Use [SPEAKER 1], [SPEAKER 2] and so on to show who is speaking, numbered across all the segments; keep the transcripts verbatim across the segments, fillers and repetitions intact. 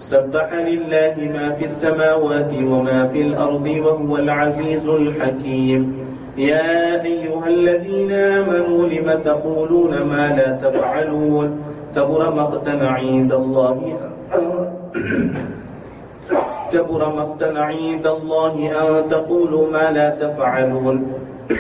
[SPEAKER 1] سبح لله ما في السماوات وما في الأرض وهو العزيز الحكيم. يا أيها الذين آمنوا لم تقولون ما لا تفعلون كبر مقتا عند الله كبر مقتا عند الله أن تقولوا ما لا تفعلون.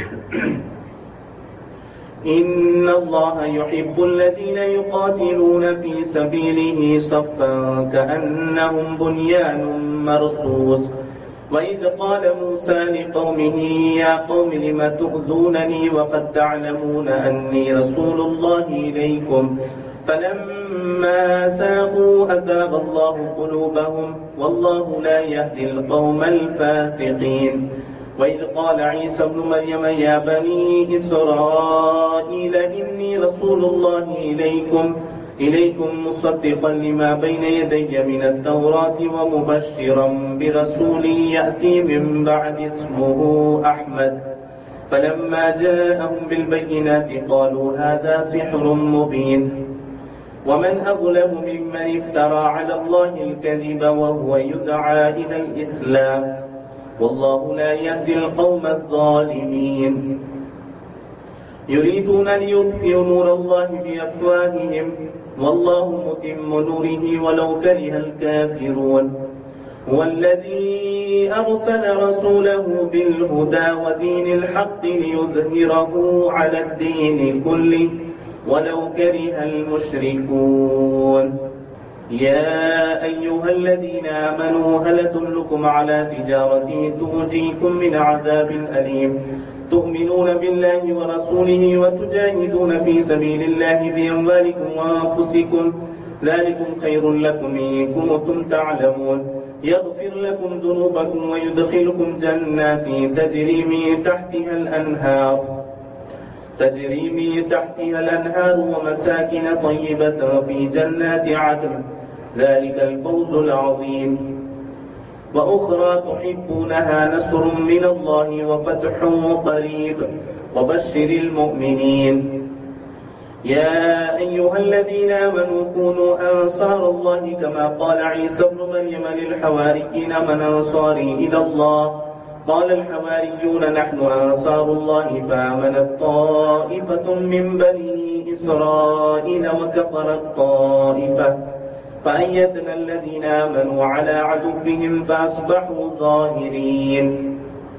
[SPEAKER 1] إن الله يحب الذين يقاتلون في سبيله صفا كأنهم بنيان مرصوص. وإذ قال موسى لقومه يا قوم لم تؤذونني وقد تعلمون أني رسول الله إليكم فلما زاغوا أزاغ الله قلوبهم والله لا يهدي القوم الفاسقين. وإذ قال عيسى ابن مريم يا بني إسرائيل إني رسول الله إليكم إليكم مصدقا لما بين يدي من التوراة ومبشرا برسول يأتي من بعد اسمه أحمد. فلما جاءهم بالبينات قالوا هذا سحر مبين. ومن أظلم ممن افترى على الله الكذب وهو يدعى إلى الإسلام والله لا يهدي القوم الظالمين. يريدون ليطفئوا نور الله بأفواههم والله متم نوره ولو كره الكافرون. هو الذي أرسل رسوله بالهدى ودين الحق ليظهره على الدين كله ولو كره المشركون. يا أيها الذين آمنوا هل أدلكم على تجارة تنجيكم من عذاب أليم تؤمنون بالله ورسوله وتجاهدون في سبيل الله بأموالكم وأنفسكم ذلكم خير لكم إن كنتم تعلمون. يغفر لكم ذنوبكم ويدخلكم جنات تجري من تحتها الأنهار تجري من تحتها الأنهار ومساكن طيبة في جنات عدن ذلك الفوز العظيم. وأخرى تحبونها نصر من الله وفتح قريب وبشر المؤمنين. يا أيها الذين آمنوا كونوا أنصار الله كما قال عيسى ابن مريم للحواريين من أنصاري إلى الله قال الحواريون نحن أنصار الله فآمنت طائفة من بني إسرائيل وكفرت طائفة فأيدنا الذين آمنوا على عدوهم فأصبحوا ظاهرين.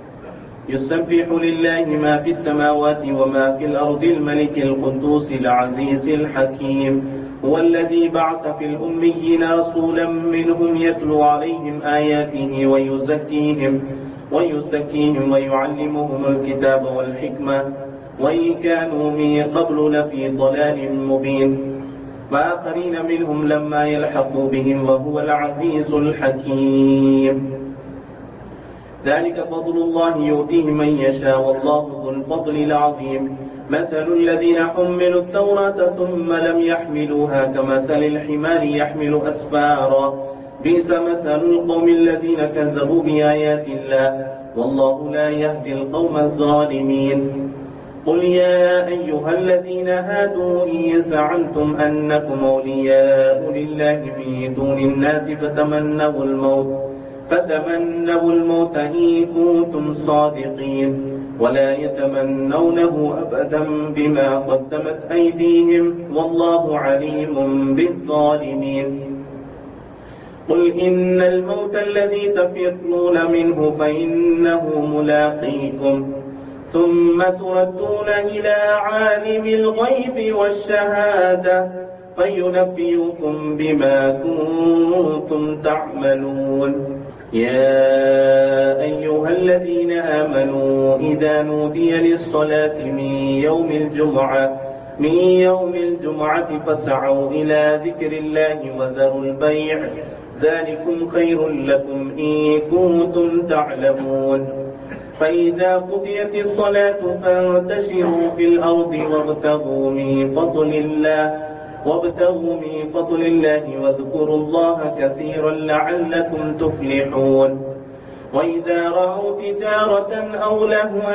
[SPEAKER 1] يسبح لله ما في السماوات وما في الأرض الملك القدوس العزيز الحكيم. هو الذي بعث في الأميين رسولا منهم يتلو عليهم آياته ويزكيهم ويزكيهم ويعلمهم الكتاب والحكمة وإن كانوا من قبل لفي ضلال مبين. وآخرين منهم لما يلحقوا بهم وهو العزيز الحكيم. ذلك فضل الله يؤتيه من يشاء والله ذو الفضل العظيم. مثل الذين حملوا التوراة ثم لم يحملوها كمثل الحمار يحمل أسفارا بئس مثل القوم الذين كذبوا بآيات الله والله لا يهدي القوم الظالمين. قل يا أيها الذين هادوا إن زعمتم أنكم أولياء لله من دون الناس فتمنوا الموت فتمنوا الموت إن كنتم صادقين ولا يتمنونه أبدا بما قدمت أيديهم والله عليم بالظالمين. قل إن الموت الذي تفرون منه فإنه ملاقيكم ثم تردون إلى عالم الغيب والشهادة فينبئكم بما كنتم تعملون. يا أيها الذين آمنوا إذا نودي للصلاة من يوم الجمعة من يوم الجمعة فاسعوا إلى ذكر الله وذروا البيع ذلكم خير لكم إن كنتم تعلمون. فإذا قضيت الصلاة فانتشروا في الأرض وابتغوا من فضل الله وابتغوا من فضل الله واذكروا الله كثيرا لعلكم تفلحون. وإذا رأوا تجارة أو لهوا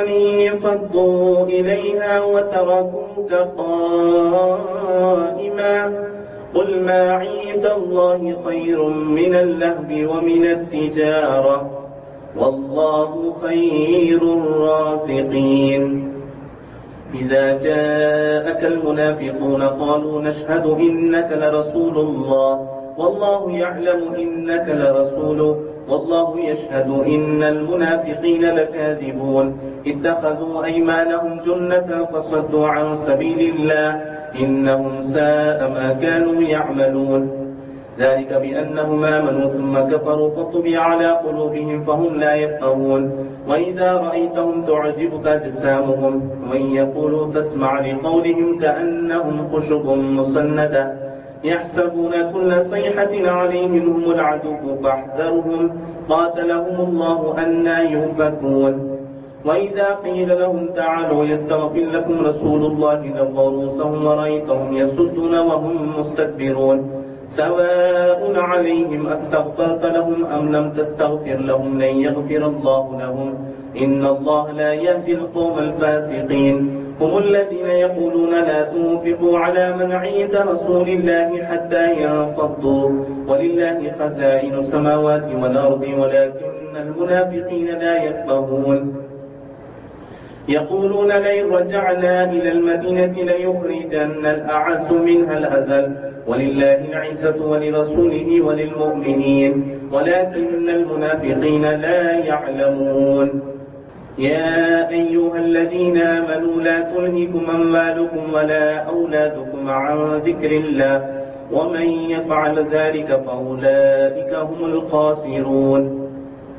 [SPEAKER 1] انفضوا إليها وتركوك قائما قل ما عند الله خير من اللهو ومن التجارة والله خير الرازقين. إذا جاءك المنافقون قالوا نشهد إنك لرسول الله والله يعلم إنك لرسوله والله يشهد إن المنافقين لكاذبون. اتخذوا أيمانهم جنة فصدوا عن سبيل الله إنهم ساء ما كانوا يعملون. ذلك بأنهم آمنوا ثم كفروا فطبع على قلوبهم فهم لا يفقهون. وإذا رأيتهم تعجبك أجسامهم وإن يقولوا تسمع لقولهم كأنهم خشب مسندة يحسبون كل صيحة عليهم هم العدو فاحذرهم قاتلهم الله أنى يؤفكون. وإذا قيل لهم تعالوا يستغفر لكم رسول الله لووا رؤوسهم ورأيتهم يصدون وهم مستكبرون. سواء عليهم أستغفرت لهم أم لم تستغفر لهم لن يغفر الله لهم إن الله لا يهدي القوم الفاسقين. هم الذين يقولون لا تنفقوا على من عند رسول الله حتى ينفضوا ولله خزائن السماوات والأرض ولكن المنافقين لا يفقهون. يقولون لئن رجعنا إلى المدينة ليخرجن الأعز منها الأذل ولله العزة ولرسوله وللمؤمنين ولكن المنافقين لا يعلمون. يا أيها الذين آمنوا لا تلهكم أموالكم ولا أولادكم عن ذكر الله ومن يفعل ذلك فأولئك هم الخاسرون.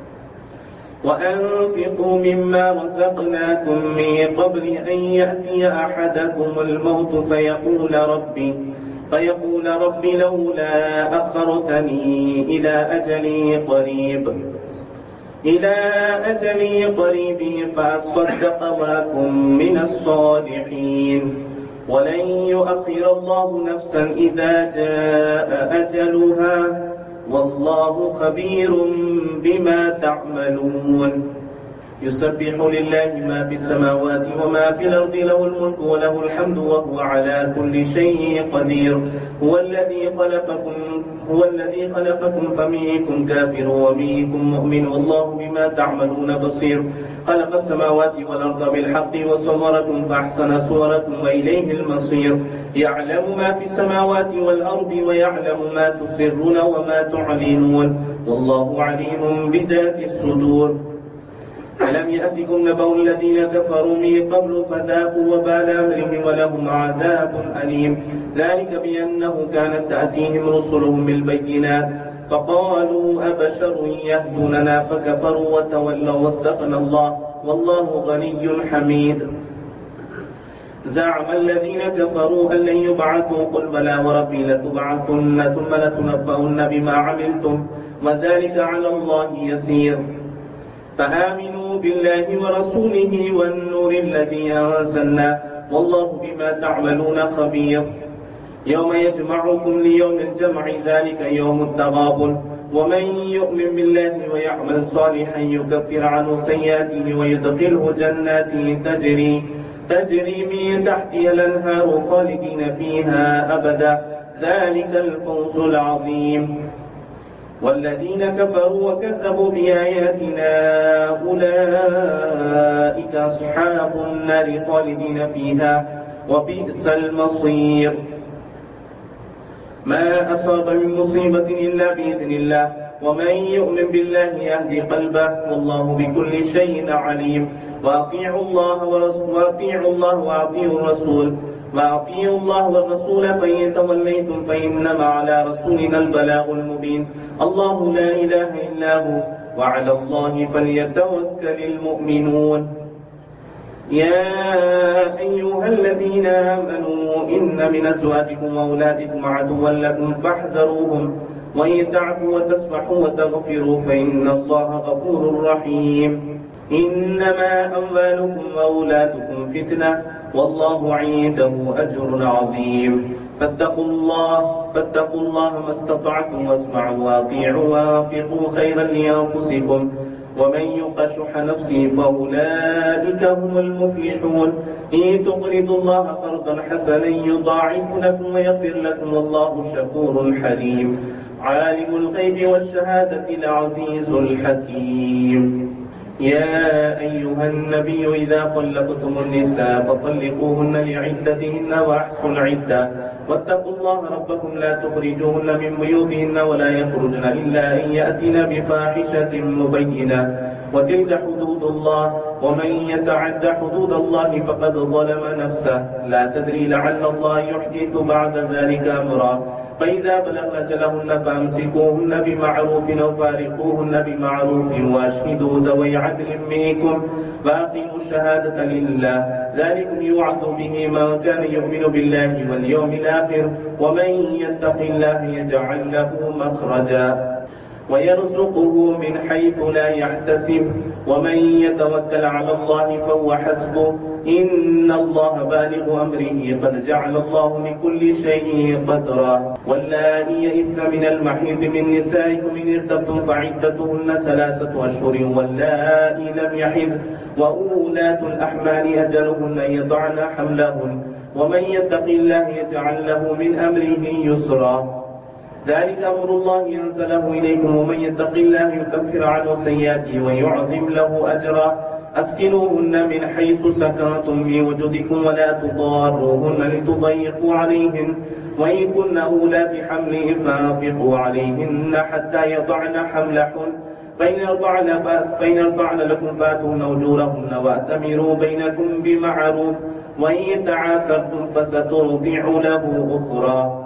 [SPEAKER 1] وأنفقوا مما رزقناكم من قبل أن يأتي أحدكم الموت فيقول ربي فيقول رب لولا أخرتني إلى أجل قريب إلى أجل قريب فأصدق وأكن من الصالحين ولن يؤخر الله نفسا إذا جاء أجلها والله خبير بما تعملون. يسبح لله ما في السماوات وما في الأرض له الملك وله الحمد وهو على كل شيء قدير. هو الذي خلقكم هو الذي خلقكم فمنكم كافر ومنكم مؤمن والله بما تعملون بصير. خلق السماوات والأرض بالحق وصوركم فأحسن صوركم وإليه المصير. يعلم ما في السماوات والأرض ويعلم ما تسرون وما تعلنون والله عليم بذات الصدور. ألم يأتكم نبأ الذين كفروا من قبل فذاقوا وبال أمرهم ولهم عذاب أليم. ذلك بأنه كانت تأتيهم رسلهم بالبينات فقالوا أبشر يهدوننا فكفروا وتولوا واستغنى الله والله غني حميد. زعم الذين كفروا أن لن يبعثوا قل بلى وربي لتبعثن ثم لتنبؤن بما عملتم وذلك على الله يسير. فآمنوا بالله ورسوله والنور الذي أنزلنا والله بما تعملون خبير. يوم يجمعكم ليوم الجمع ذلك يوم التغابن ومن يؤمن بالله ويعمل صالحا يكفر عنه سيئاته ويدخله جنات تجري تجري من تحتها الأنهار خالدين فيها أبدا ذلك الفوز العظيم. والذين كفروا وكذبوا بآياتنا أولئك أصحاب النار خالدين فيها وبئس المصير. ما أصاب من مصيبة إلا بإذن الله ومن يؤمن بالله يهدي قلبه والله بكل شيء عليم. وأطيعوا الله وأطيعوا الله وأطيعوا الرسول وأطيعوا الله والرسول فإن توليتم فإنما على رسولنا البلاغ المبين. الله لا إله إلا هو وعلى الله فليتوكل المؤمنون. يا أيها الذين آمنوا إن من أزواجكم وأولادكم عدوا لكم فاحذروهم وإن تعفوا وتصفحوا وتغفروا فإن الله غفور رحيم. إنما أموالكم وأولادكم فتنة والله عنده أجر عظيم. فاتقوا الله فاتقوا الله ما استطعتم واسمعوا وأطيعوا وأنفقوا خيرا لأنفسكم ومن يوق شح نفسه فأولئك هم المفلحون. إن تقرضوا الله قرضا قرضا حسنا يضاعف لكم ويغفر لكم والله شكور حليم. عالم الغيب والشهادة العزيز الحكيم. يا أيها النبي إذا طلقتم النساء فطلقوهن لعدتهن وأحصوا العدة واتقوا الله ربكم لا تخرجوهن من بيوتهن ولا يخرجن إلا أن يأتين بفاحشة مبينة وتلك حدود الله ومن يتعد حدود الله فقد ظلم نفسه لا تدري لعل الله يحدث بعد ذلك أمرا. فإذا بلغن أجلهن فأمسكوهن بمعروف أو فارقوهن بمعروف وأشهدوا ذوي عدل منكم فأقيموا الشهادة لله ذلكم يوعظ به من كان يؤمن بالله واليوم الآخر ومن يتق الله يجعل له مخرجا ويرزقه من حيث لا يحتسب ومن يتوكل على الله فهو حسبه إن الله بالغ أمره قد جعل الله لكل شيء قدرا. واللائي يئسن من المحيض من نسائكم إن ارتبتم فعدتهن ثلاثة أشهر واللائي لم يحض وأولاة الأحمال أجلهن أن يضعن حملهن ومن يتق الله يجعل له من أمره يسرا. ذلك أمر الله ينزله إليكم ومن يتق الله يكفر عنه سيئاته ويعظم له أجرا. أسكنوهن من حيث سكنتم من وجدكم ولا تضاروهن لتضيقوا عليهن وإن كن أولات حمل فأنفقوا عليهن حتى يضعن حملهن فإن أرضعن فإن أرضعن لكم فآتوهن أجورهن وأتمروا بينكم بمعروف وإن تعاسرتم فسترضع له أخرى.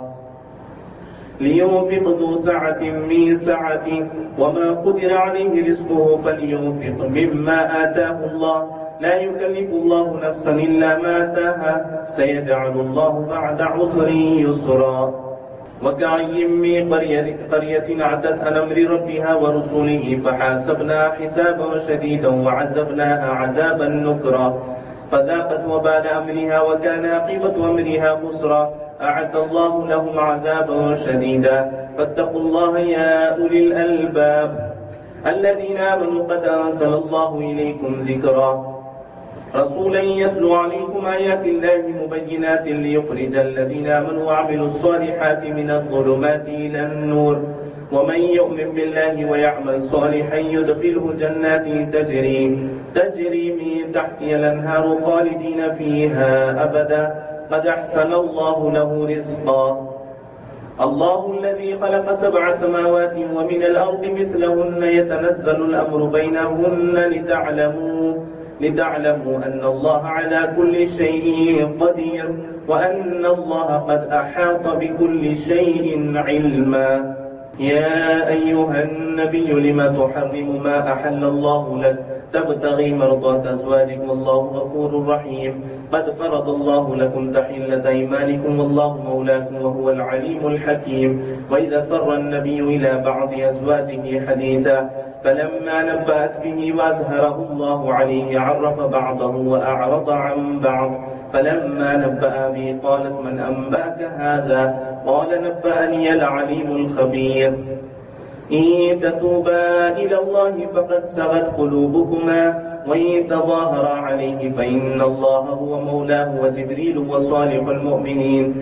[SPEAKER 1] لينفق ذو سعة من سعته وما قدر عليه رزقه فلينفق مما آتاه الله لا يكلف الله نفسا إلا ما آتاها سيجعل الله بعد عسر يسرا. وكأي من قرية عتت عن أمر ربها ورسله فحاسبناها حسابا شديدا وعذبناها عذابا نكرا فذاقت وبال أمرها وكان عاقبة أمرها خسرا. أعد الله لهم عذابا شديدا فاتقوا الله يا أولي الألباب الذين آمنوا قد أنزل الله إليكم ذكرا رسولا يتلو عليكم آيات الله مبينات ليخرج الذين آمنوا وعملوا الصالحات من الظلمات إلى النور ومن يؤمن بالله ويعمل صالحا يدخله جنات تجري تجري من تحتها الأنهار خالدين فيها أبدا قد أحسن الله له رزقا. الله الذي خلق سبع سماوات ومن الأرض مثلهن يتنزل الأمر بينهن لتعلموا لتعلموا أن الله على كل شيء قدير وأن الله قد أحاط بكل شيء علما. يا أيها النبي لم تحرم ما أحل الله لك تبتغي مرضات أزواجك والله غفور رحيم. قد فرض الله لكم تحلة أيمانكم والله مولاكم وهو العليم الحكيم. وإذا سر النبي إلى بعض أزواجه حديثا فلما نبأت به وأظهره الله عليه عرف بعضه وأعرض عن بعض فلما نبأ به قالت من أنبأك هذا قال نبأني العليم الخبير. إن تتوبا إلى الله فقد سغت قلوبكما وإن تظاهرا عليه فإن الله هو مولاه وجبريل وصالح المؤمنين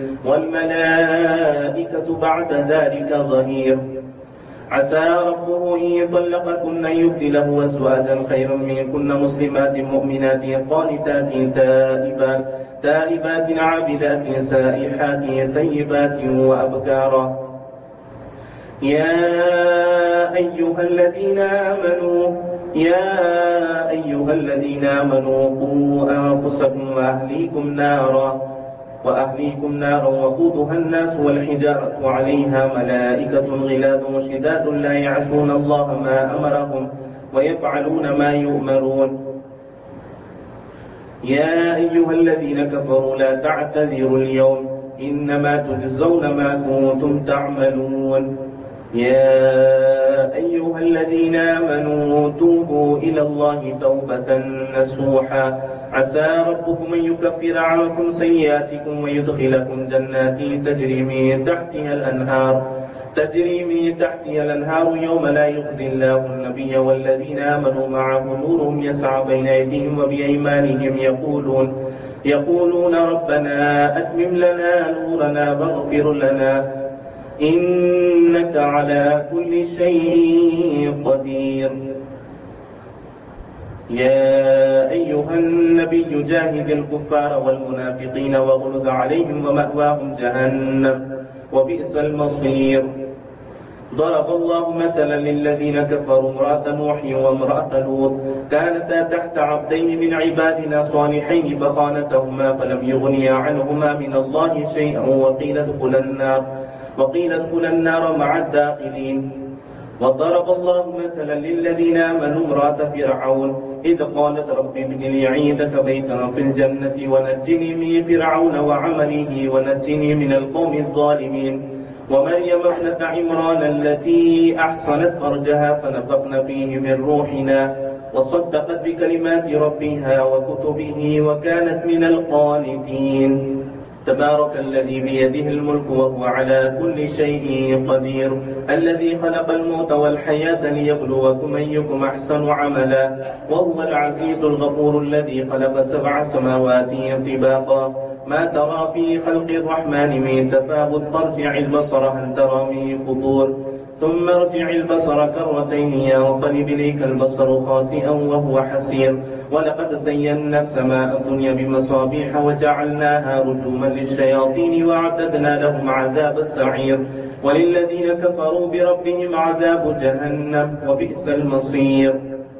[SPEAKER 1] والملائكة بعد ذلك ظهير. عسى ربه إن طلقكن أن يبدله أزواجا خيرا منكن مسلمات مؤمنات قانتات تائبات تائبات عابدات سائحات ثيبات وأبكارا. يا أيها الذين آمنوا يا أيها الذين آمنوا قوا أنفسكم وأهليكم نارا وأهليكم نارا وقودها الناس والحجارة عليها ملائكة غلاظ شداد لا يعصون الله ما أمرهم ويفعلون ما يؤمرون. يا أيها الذين كفروا لا تعتذروا اليوم إنما تجزون ما كنتم تعملون. يا أيها الذين آمنوا توبوا إلى الله توبة نصوحا عسى ربكم أن يكفر عنكم سيئاتكم ويدخلكم جنات تجري من تحتها الأنهار تجري من تحتها الأنهار يوم لا يخزي الله النبي والذين آمنوا معه نورهم يسعى بين أيديهم وبأيمانهم يقولون يقولون ربنا أتمم لنا نورنا واغفر لنا إنك على كل شيء قدير. يا أيها النبي جاهد الكفار والمنافقين واغلظ عليهم ومأواهم جهنم وبئس المصير. ضرب الله مثلا للذين كفروا امرأة نوح وامرأة لوط كانتا تحت عبدين من عبادنا صالحين فخانتهما فلم يغنيا عنهما من الله شيئا وقيل ادخلا النار وقيل ادخلا النار مع الداخلين. وضرب الله مثلا للذين آمنوا امرأة فرعون إذ قالت رب ابن لي عندك بيتا في الجنة ونجني من فرعون وعمله ونجني من القوم الظالمين. ومريم ابنة عمران التي أحصنت فرجها فنفخنا فيه من روحنا وصدقت بكلمات ربها وكتبه وكانت من القانتين. تبارك الذي بيده الملك وهو على كل شيء قدير الذي خلق الموت والحياة ليبلوكم أيكم أحسن عملا وهو العزيز الغفور الذي خلق سبع سماوات طباقا ما ترى في خلق الرحمن من تفاوت فارجع البصر هل ترى من فطور ثم ارجع البصر كرتين ينقلب إليك البصر خاسئا وهو حسير. ولقد زينا السماء الدنيا بمصابيح وجعلناها رجوما للشياطين وأعتدنا لهم عذاب السعير. وللذين كفروا بربهم عذاب جهنم وبئس المصير.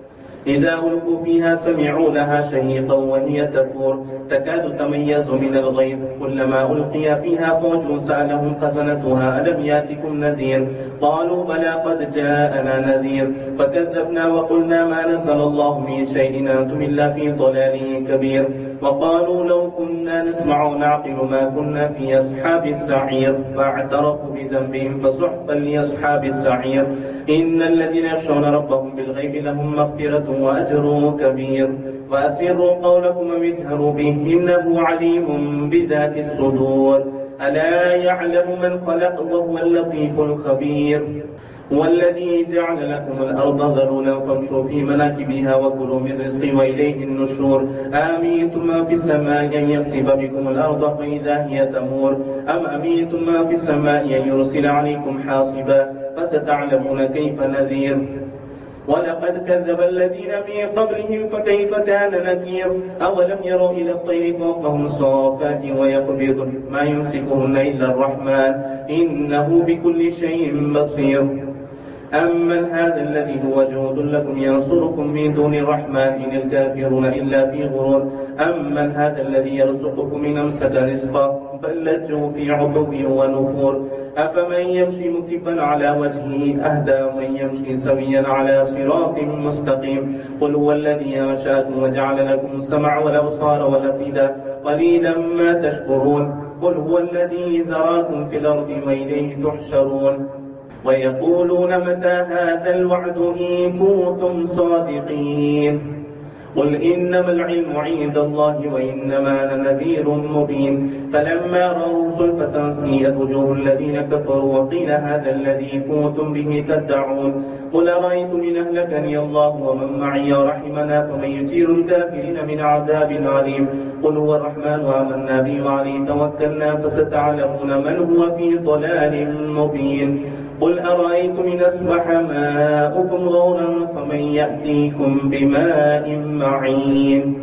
[SPEAKER 1] إذا ألقوا فيها سمعوا لها شهيقا وهي تفور تكاد تميز من الغيظ كلما ألقي فيها فوج سألهم خزنتها ألم ياتكم نذير قالوا بلى قد جاءنا نذير فكذبنا وقلنا ما نزل الله من شيء أنتم إلا في ضلال كبير. وقالوا لو كنا نسمع ونعقل ما كنا في أصحاب السعير فاعترفوا بذنبهم فسحقا لأصحاب السعير. إن الذين يخشون ربهم بالغيب لهم مغفرة وأجر كبير. وأسروا قولكم واجهروا به إنه عليم بذات الصدور. ألا يعلم من خلق وهو اللطيف الخبير. والذي جعل لكم الأرض ذلولا فامشوا في مناكبها وكلوا من رزقه وإليه النشور. آمنتم ما في السماء أن يخسف بكم الأرض فإذا هي تمور أم أمنتم ما في السماء أن يرسل عليكم حاصبا فستعلمون كيف نذير. ولقد كذب الذين من قبلهم فكيف كان نكير. أولم يروا إلى الطير فوقهم صافات ويقبضن ما يمسكهن إلا الرحمن إنه بكل شيء بصير. أمن هذا الذي هو جود لكم ينصركم من دون الرحمن إن الكافرون إلا في غرور. أمن هذا الذي يرزقكم إن أمسك رزقه بل لجوا في عتو ونفور. أفمن يمشي مكبا على وجهه أهدى من يمشي سويا على صراط مستقيم. قل هو الذي أنشأكم وجعل لكم السمع والأبصار والأفئدة قليلا ما تشكرون. قل هو الذي ذراكم في الأرض وإليه تحشرون. ويقولون متى هذا الوعد إن كنتم صادقين. قل إنما العلم عند الله وإنما أنا نذير مبين. فلما رأوا زلفة سيئت وجوه الذين كفروا وقيل هذا الذي كنتم به تدعون. قل أرأيتم إن أهلكني الله ومن معي ورحمنا فمن يجير الكافرين من عذاب عليم. قل هو الرحمن وآمنا به وعليه توكلنا فستعلمون من هو في ضلال مبين. قل أرأيتم إن أصبح ماؤكم غورا فمن يأتيكم بماء معين.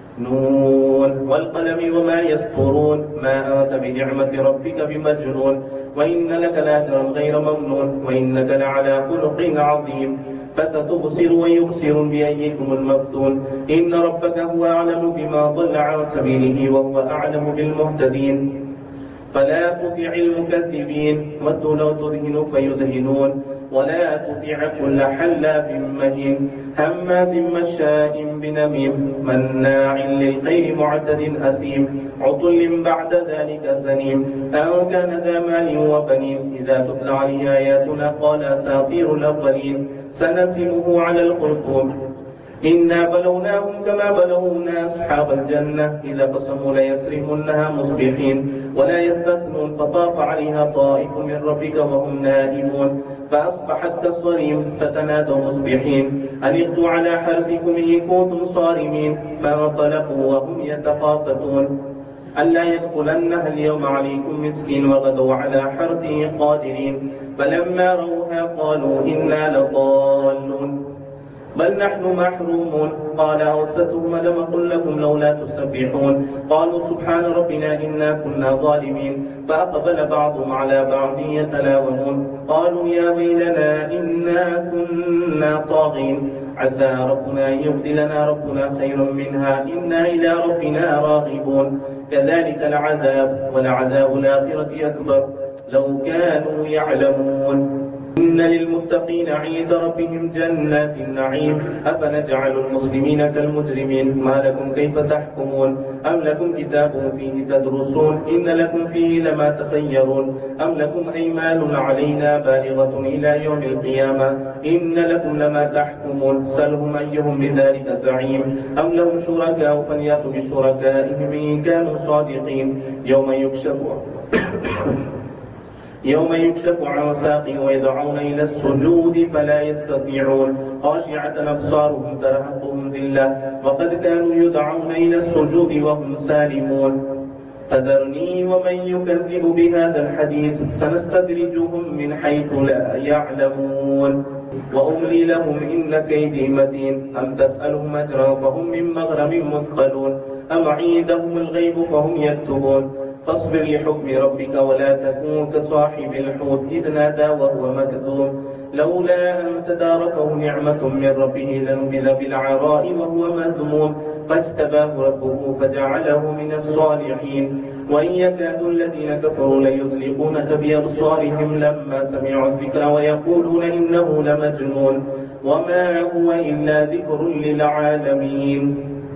[SPEAKER 1] نون والقلم وما يسطرون ما أنت بنعمة ربك بمجنون. وإن لك لأجرا غير ممنون وإنك لعلى خلق عظيم. فستبصر ويبصر بأيكم المفتون. إن ربك هو أعلم بما ضل عن سبيله وهو أعلم بالمهتدين. فلا تطع المكذبين ودوا لو تدهن فيدهنون. ولا تطع كل حلاف مهين هماز مشاء بنميم مناع للخير معتد أثيم عطل بعد ذلك زنيم أو كان ذا مال وبنين إذا تتلى عليه آياتنا قال أساطير الأولين سنسمه على الخرطوم إنا بلوناهم كما بلونا أصحاب الجنة إذا قسموا ليسرمنها مصبحين ولا يستثنون فطاف عليها طائف من ربك وهم نائمون فأصبحت كالصريم فتنادوا مصبحين أن اغدوا على حرثكم إن كنتم صارمين فانطلقوا وهم يتخافتون ألا يدخلنها اليوم عليكم مسكين وغدوا على حرثه قادرين فلما روها قالوا إنا لضالون بل نحن محرومون قال أوستهم لم أقل لكم لولا تسبحون قالوا سبحان ربنا إنا كنا ظالمين فأقبل بعضهم على بعض يتلاومون قالوا يا ويلنا إنا كنا طاغين عسى ربنا أن يبدلنا ربنا خير منها إنا إلى ربنا راغبون كذلك العذاب ولعذاب الآخرة أكبر لو كانوا يعلمون إن للمتقين عند ربهم جنات النعيم أفنجعل المسلمين كالمجرمين ما لكم كيف تحكمون أم لكم كتاب فيه تدرسون إن لكم فيه لما تخيرون أم لكم أيمان علينا بالغة إلى يوم القيامة إن لكم لما تحكمون سلهم أيهم بذلك زعيم أم لهم شركاء فليأتوا بشركائهم إن كانوا صادقين يوم يكشف يوم يكشف عن ساق ويدعون إلى السجود فلا يستطيعون خاشعة أبصارهم ترهقهم ذلة وقد كانوا يدعون إلى السجود وهم سالمون فذرني ومن يكذب بهذا الحديث سنستدرجهم من حيث لا يعلمون وأملي لهم إن كيدي متين أم تسألهم أجرا فهم من مغرم مثقلون أم عندهم الغيب فهم يكتبون فاصبر لحكم ربك ولا تكون كصاحب الحوت إذ نادى وهو مكذوب لولا أن تداركه نعمة من ربه لنبذ بالعراء وهو مذموم فاجتباه ربه فجعله من الصالحين وإن يكاد الذين كفروا ليزلقونك بأبصارهم لما سمعوا الذكر ويقولون إنه لمجنون وما هو إلا ذكر للعالمين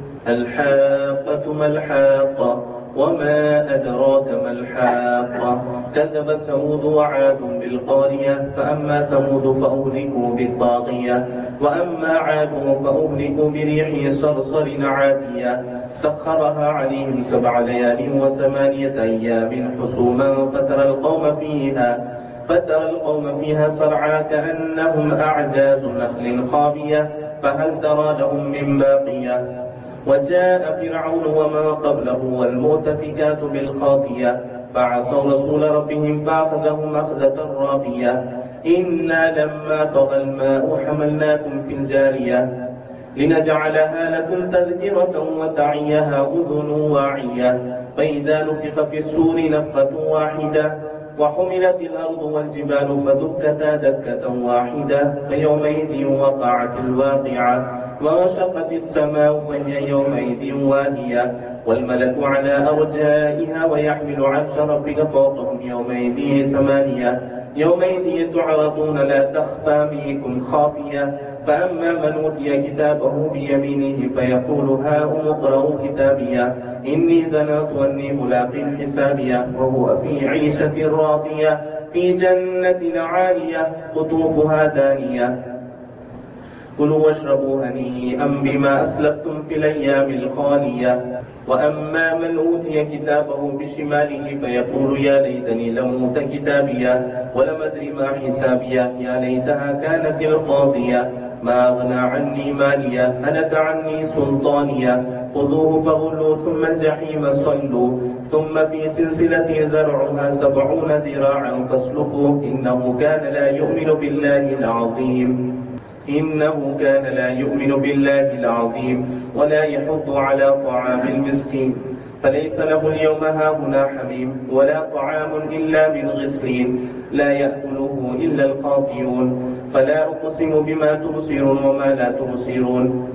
[SPEAKER 1] الحاقة ما الحاقة وما أدراك ما الحاقة كذبت ثمود وعاد بالقارية فأما ثمود فأهلكوا بالطاغية وأما عاد فأهلكوا بريح صرصر عاتية سخرها عليهم سبع ليال وثمانية أيام حسوما فترى القوم فيها فترى القوم فيها صرعى كأنهم أعجاز نخل خاوية فهل ترى لهم من باقية وجاء فرعون وما قبله والمؤتفكات بالخاطية فعصوا رسول ربهم فأخذهم أخذة رابية إنا لما طغى الماء حملناكم في الجارية لنجعلها لكم تذكرة وتعيها أذن واعية فإذا نفخ في السور نفخة واحدة وحملت الأرض والجبال فدكتا دكة واحدة فيومئذ وقعت الواقعة وانشقت السماء فهي يومئذ واهية والملك على أرجائها ويحمل عرش ربك فوقهم يومئذ ثمانية يومئذ تعرضون لا تخفى منكم خافية فأما من أوتي كتابه بيمينه فيقول هاؤم اقرءوا كتابيه إني ظننت أني ملاق حسابيه وهو في عيشة راضية في جنة عالية قطوفها دانية كلوا واشربوا هنيئا بما أسلفتم في الأيام الخالية وأما من أوتي كتابه بشماله فيقول يا ليتني لم أوت كتابيه ولم أدر ما حسابيه يا ليتها كانت القاضية ما أغنى عني ماليه هلك عني سلطانيه خذوه فغلوا ثم الجحيم صلوا ثم في سلسلة ذرعها سبعون ذراعا فاسلكوه إنه كان لا يؤمن بالله العظيم إنه كان لا يؤمن بالله العظيم ولا يحض على طعام المسكين فليس له اليوم هاهنا حميم ولا طعام إلا من غسلين لا يأكله إلا الخاطئون فلا أقسم بما تبصرون وما لا تبصرون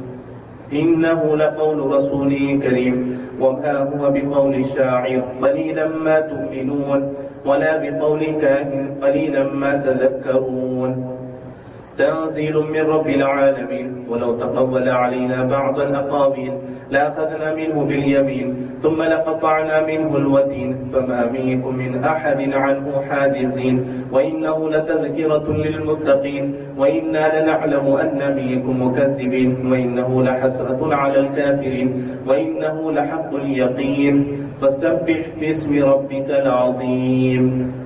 [SPEAKER 1] إنه لقول رسول كريم وما هو بقول شاعر قليلا ما تؤمنون ولا بقول كاهن قليلا ما تذكرون تنزيل من رب العالمين. ولو تقول علينا بعض الأقاويل لأخذنا منه باليمين ثم لقطعنا منه الوتين فما منكم من أحد عنه حاجزين. وإنه لتذكرة للمتقين وإنا لنعلم أن منكم مكذبين وإنه لحسرة على الكافرين وإنه لحق اليقين. فسبح باسم ربك العظيم.